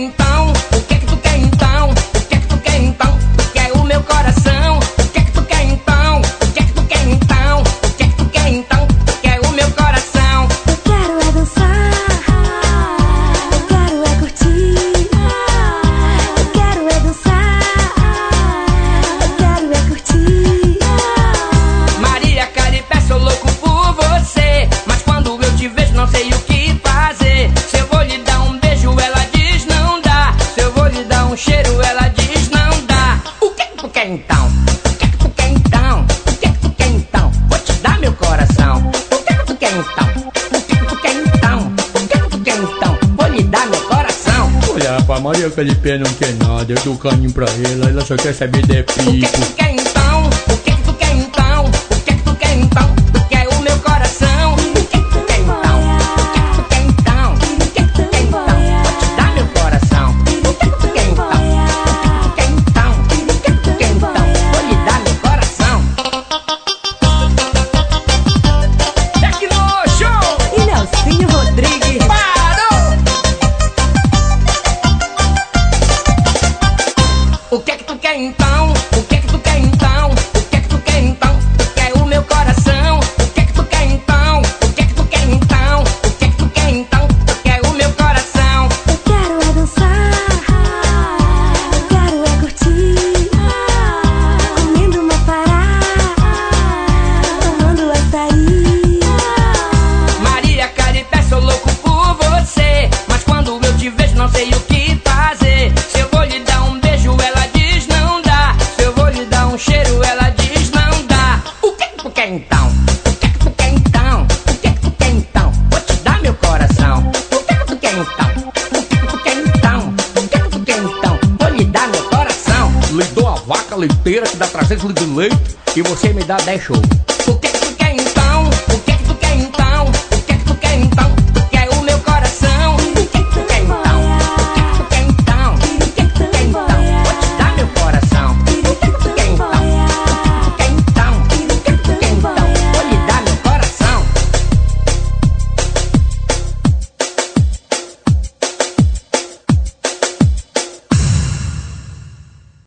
então? O que é que tu quer então? O que é que tu quer então? Tu quer o meu coração? O que é que tu quer então? O que é que tu quer então? O que é que tu quer então? Tu quer o meu coração? Eu quero é dançar, eu quero é curtir, eu quero é dançar, eu quero é curtir. Maria Caripé, sou louco por você, mas quando eu te vejo não sei o que fazer. Se eu vou lhe dar um beijo, ela diz não dá. Se eu vou lhe dar um cheiro, ela diz não dá. O que é que tu quer então? O que é que tu quer então? O que é que tu quer então? Vou te dar meu coração. O que é que tu quer então? O que é que tu quer então? O que é que tu quer então? Vou lhe dar meu coração. Olha, rapaz, Maria Caripé não quer nada, eu dou carinho pra ela só quer saber de O que é que pico. tu quer então? O que é que tu quer então? O que é que tu quer então? Tu quer o meu coração? O que é que tu quer então? O que é que tu quer então? O que é que tu quer então? Vou te dar meu coração. O que é que tu quer então? O que é que tu quer então? O que é que tu quer então? Vou lhe dar meu coração. Tecno Show! E Nelsinho Rodrigues. Parou! O que é que tu quer então? O que é que tu quer então? O que é que tu quer então? Tu quer o meu coração? O que é que tu quer então? O que é que tu quer então? O que é que tu quer então? Tu quer o meu coração? Eu quero é dançar, eu quero é curtir, comendo uma pará, tomando açaí. Maria Caripé, sou louco por você, mas quando eu te vejo não sei o que fazer. Se eu vou lhe dar um beijo, ela diz não dá. Se eu vou lhe dar um cheiro, ela diz não dá. O que é que tu quer então? O que é que tu quer então? O que é que tu quer então? Vou te dar meu coração. O que é que tu quer então? O que é que tu quer então? O que é que tu quer então? Vou lhe dar meu coração. Lhe dou a vaca leiteira que dá 300 litros de leite e você me dá 10 shows.